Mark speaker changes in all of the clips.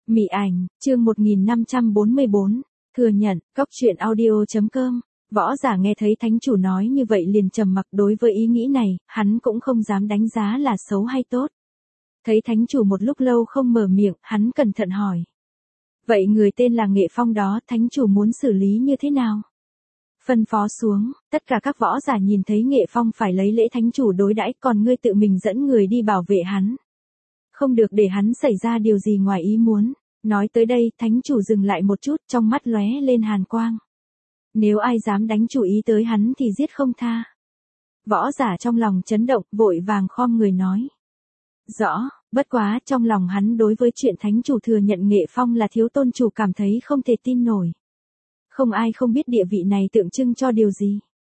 Speaker 1: Mị ảnh, chương 1544, thừa nhận, cóc truyện audio.com. Võ giả nghe thấy thánh chủ nói như vậy liền trầm mặc. Đối với ý nghĩ này, hắn cũng không dám đánh giá là xấu hay tốt. Thấy thánh chủ một lúc lâu không mở miệng, hắn cẩn thận hỏi. Vậy người tên là Nghệ Phong đó, thánh chủ muốn xử lý như thế nào? Phân phó xuống, tất cả các võ giả nhìn thấy Nghệ Phong phải lấy lễ thánh chủ đối đãi, còn ngươi tự mình dẫn người đi bảo vệ hắn. Không được để hắn xảy ra điều gì ngoài ý muốn. Nói tới đây, thánh chủ dừng lại một chút, trong mắt lóe lên hàn quang. Nếu ai dám đánh chủ ý tới hắn thì giết không tha. Võ giả trong lòng chấn động, vội vàng khom người nói. Rõ, bất quá trong lòng hắn đối với chuyện thánh chủ thừa nhận Nghệ Phong là thiếu tôn chủ cảm thấy không thể tin nổi. Không ai không biết địa vị này tượng trưng cho điều gì.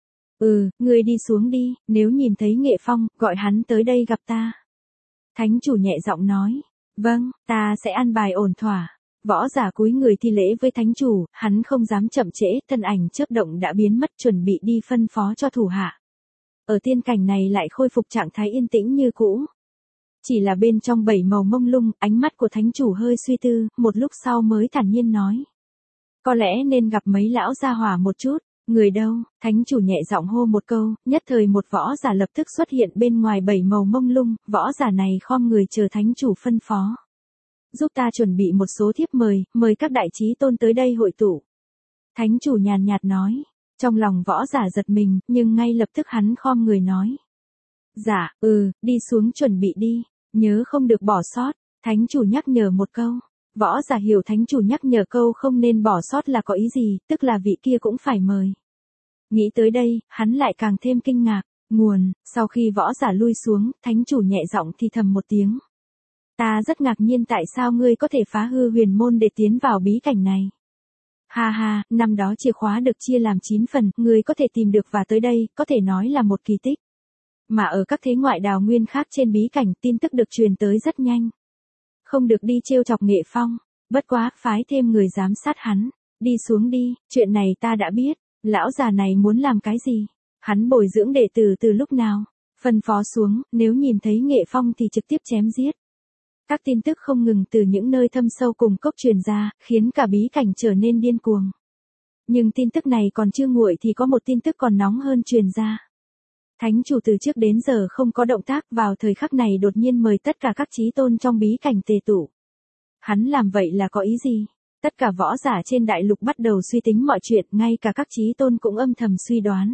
Speaker 1: Ngươi đi xuống đi, nếu nhìn thấy Nghệ Phong, gọi hắn tới đây gặp ta. Thánh chủ nhẹ giọng nói. Vâng, ta sẽ an bài ổn thỏa. Võ giả cúi người thi lễ với thánh chủ, hắn không dám chậm trễ, thân ảnh chớp động đã biến mất chuẩn bị đi phân phó cho thủ hạ. Ở tiên cảnh này lại khôi phục trạng thái yên tĩnh như cũ. Chỉ là bên trong bảy màu mông lung, ánh mắt của thánh chủ hơi suy tư, một lúc sau mới thản nhiên nói. Có lẽ nên gặp mấy lão gia hỏa một chút. Người đâu? Thánh chủ nhẹ giọng hô một câu, nhất thời một võ giả lập tức xuất hiện bên ngoài bảy màu mông lung, võ giả này khom người chờ thánh chủ phân phó. Giúp ta chuẩn bị một số thiếp mời các đại chí tôn tới đây hội tụ. Thánh chủ nhàn nhạt nói, trong lòng võ giả giật mình, nhưng ngay lập tức hắn khom người nói. Dạ, đi xuống chuẩn bị đi, nhớ không được bỏ sót, thánh chủ nhắc nhở một câu. Võ giả hiểu thánh chủ nhắc nhở câu không nên bỏ sót là có ý gì, tức là vị kia cũng phải mời. Nghĩ tới đây, hắn lại càng thêm kinh ngạc. Sau khi võ giả lui xuống, thánh chủ nhẹ giọng thì thầm một tiếng. Ta rất ngạc nhiên tại sao ngươi có thể phá hư huyền môn để tiến vào bí cảnh này. Ha ha, năm đó chìa khóa được chia làm 9 phần, ngươi có thể tìm được và tới đây, có thể nói là một kỳ tích. Mà ở các thế ngoại đào nguyên khác trên bí cảnh, tin tức được truyền tới rất nhanh. Không được đi trêu chọc Nghệ Phong, bất quá, phái thêm người giám sát hắn. Đi xuống đi, chuyện này ta đã biết, lão già này muốn làm cái gì? Hắn bồi dưỡng đệ tử từ lúc nào? Phân phó xuống, nếu nhìn thấy Nghệ Phong thì trực tiếp chém giết. Các tin tức không ngừng từ những nơi thâm sâu cùng cốc truyền ra, khiến cả bí cảnh trở nên điên cuồng. Nhưng tin tức này còn chưa nguội thì có một tin tức còn nóng hơn truyền ra. Thánh chủ từ trước đến giờ không có động tác, vào thời khắc này đột nhiên mời tất cả các chí tôn trong bí cảnh tề tụ. Hắn làm vậy là có ý gì? Tất cả võ giả trên đại lục bắt đầu suy tính mọi chuyện, ngay cả các chí tôn cũng âm thầm suy đoán.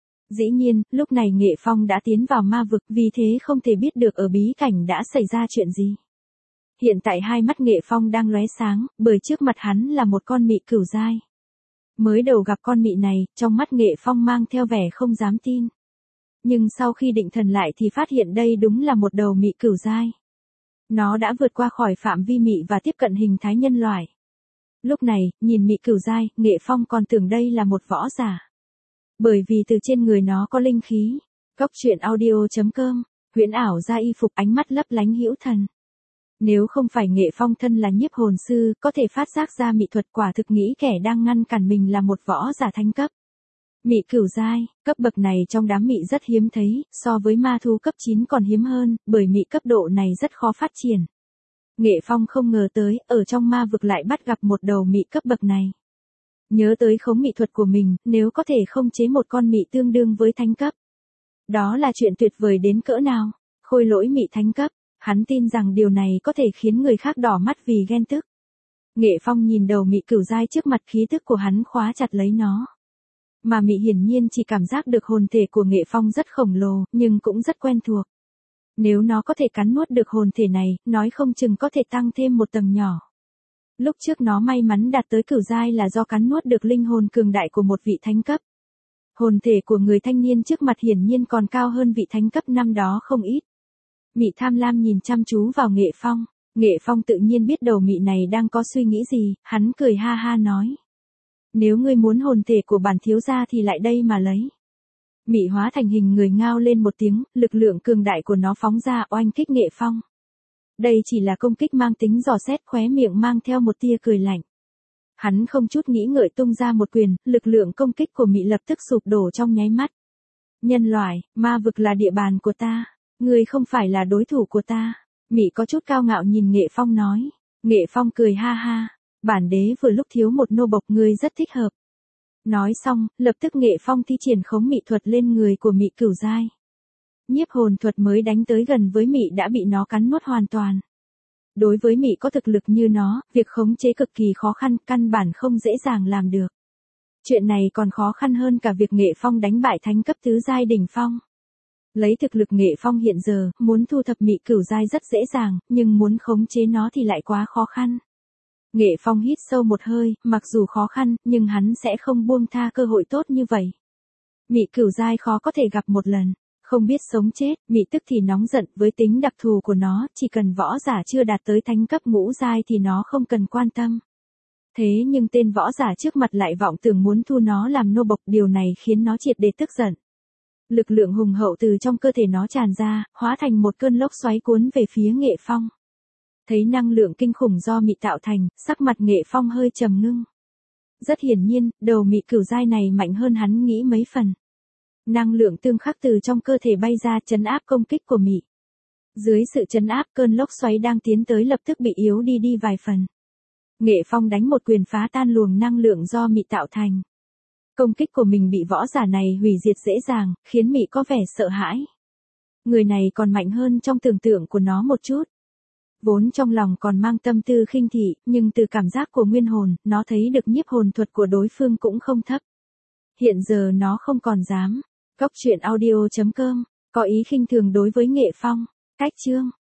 Speaker 1: Dĩ nhiên, lúc này Nghệ Phong đã tiến vào ma vực, vì thế không thể biết được ở bí cảnh đã xảy ra chuyện gì. Hiện tại hai mắt Nghệ Phong đang lóe sáng, bởi trước mặt hắn là một con mị cửu giai. Mới đầu gặp con mị này, trong mắt Nghệ Phong mang theo vẻ không dám tin. Nhưng sau khi định thần lại thì phát hiện đây đúng là một đầu mị cửu giai. Nó đã vượt qua khỏi phạm vi mị và tiếp cận hình thái nhân loại. Lúc này, nhìn mị cửu giai, Nghệ Phong còn tưởng đây là một võ giả. Bởi vì từ trên người nó có linh khí. Cóc truyện audio.com, huyễn ảo ra y phục ánh mắt lấp lánh hữu thần. Nếu không phải Nghệ Phong thân là nhiếp hồn sư, có thể phát giác ra mị thuật, quả thực nghĩ kẻ đang ngăn cản mình là một võ giả thánh cấp. Mị cửu giai, cấp bậc này trong đám mị rất hiếm thấy, so với ma thú cấp 9 còn hiếm hơn, bởi mị cấp độ này rất khó phát triển. Nghệ Phong không ngờ tới, ở trong ma vực lại bắt gặp một đầu mị cấp bậc này. Nhớ tới khống mị thuật của mình, nếu có thể khống chế một con mị tương đương với thánh cấp. Đó là chuyện tuyệt vời đến cỡ nào, khôi lỗi mị thánh cấp, hắn tin rằng điều này có thể khiến người khác đỏ mắt vì ghen tức. Nghệ Phong nhìn đầu mị cửu giai trước mặt, khí tức của hắn khóa chặt lấy nó. Mà mị hiển nhiên chỉ cảm giác được hồn thể của Nghệ Phong rất khổng lồ, nhưng cũng rất quen thuộc. Nếu nó có thể cắn nuốt được hồn thể này, nói không chừng có thể tăng thêm một tầng nhỏ. Lúc trước nó may mắn đạt tới cửu giai là do cắn nuốt được linh hồn cường đại của một vị thánh cấp. Hồn thể của người thanh niên trước mặt hiển nhiên còn cao hơn vị thánh cấp năm đó không ít. Mị tham lam nhìn chăm chú vào Nghệ Phong. Nghệ Phong tự nhiên biết đầu mị này đang có suy nghĩ gì, hắn cười ha ha nói. Nếu ngươi muốn hồn thể của bản thiếu gia thì lại đây mà lấy. Mị hóa thành hình người ngao lên một tiếng, lực lượng cường đại của nó phóng ra oanh kích Nghệ Phong. Đây chỉ là công kích mang tính dò xét, khóe miệng mang theo một tia cười lạnh. Hắn không chút nghĩ ngợi tung ra một quyền, lực lượng công kích của mị lập tức sụp đổ trong nháy mắt. Nhân loại, ma vực là địa bàn của ta, ngươi không phải là đối thủ của ta. Mị có chút cao ngạo nhìn Nghệ Phong nói. Nghệ Phong cười ha ha, bản đế vừa lúc thiếu một nô bộc, ngươi rất thích hợp. Nói xong, lập tức Nghệ Phong thi triển khống mị thuật lên người của Mị Cửu Giai. Nhiếp hồn thuật mới đánh tới gần với Mị đã bị nó cắn nuốt hoàn toàn. Đối với Mị có thực lực như nó, việc khống chế cực kỳ khó khăn, căn bản không dễ dàng làm được. Chuyện này còn khó khăn hơn cả việc Nghệ Phong đánh bại thánh cấp tứ giai đỉnh phong. Lấy thực lực Nghệ Phong hiện giờ, muốn thu thập Mị Cửu Giai rất dễ dàng, nhưng muốn khống chế nó thì lại quá khó khăn. Nghệ Phong hít sâu một hơi, mặc dù khó khăn, nhưng hắn sẽ không buông tha cơ hội tốt như vậy. Mị Cửu Giai khó có thể gặp một lần, không biết sống chết, Mị tức thì nóng giận, với tính đặc thù của nó, chỉ cần võ giả chưa đạt tới thánh cấp ngũ giai thì nó không cần quan tâm. Thế nhưng tên võ giả trước mặt lại vọng tưởng muốn thu nó làm nô bộc, điều này khiến nó triệt để tức giận. Lực lượng hùng hậu từ trong cơ thể nó tràn ra, hóa thành một cơn lốc xoáy cuốn về phía Nghệ Phong. Thấy năng lượng kinh khủng do Mị tạo thành, sắc mặt Nghệ Phong hơi trầm ngưng. Rất hiển nhiên, đầu Mị Cửu Giai này mạnh hơn hắn nghĩ mấy phần. Năng lượng tương khắc từ trong cơ thể bay ra trấn áp công kích của Mị. Dưới sự trấn áp, cơn lốc xoáy đang tiến tới lập tức bị yếu đi vài phần. Nghệ Phong đánh một quyền phá tan luồng năng lượng do Mị tạo thành. Công kích của mình bị võ giả này hủy diệt dễ dàng, khiến Mị có vẻ sợ hãi. Người này còn mạnh hơn trong tưởng tượng của nó một chút. Vốn trong lòng còn mang tâm tư khinh thị, nhưng từ cảm giác của nguyên hồn, nó thấy được nhiếp hồn thuật của đối phương cũng không thấp. Hiện giờ nó không còn dám. Góc truyện audio.com, có ý khinh thường đối với Nghệ Phong. Cách chương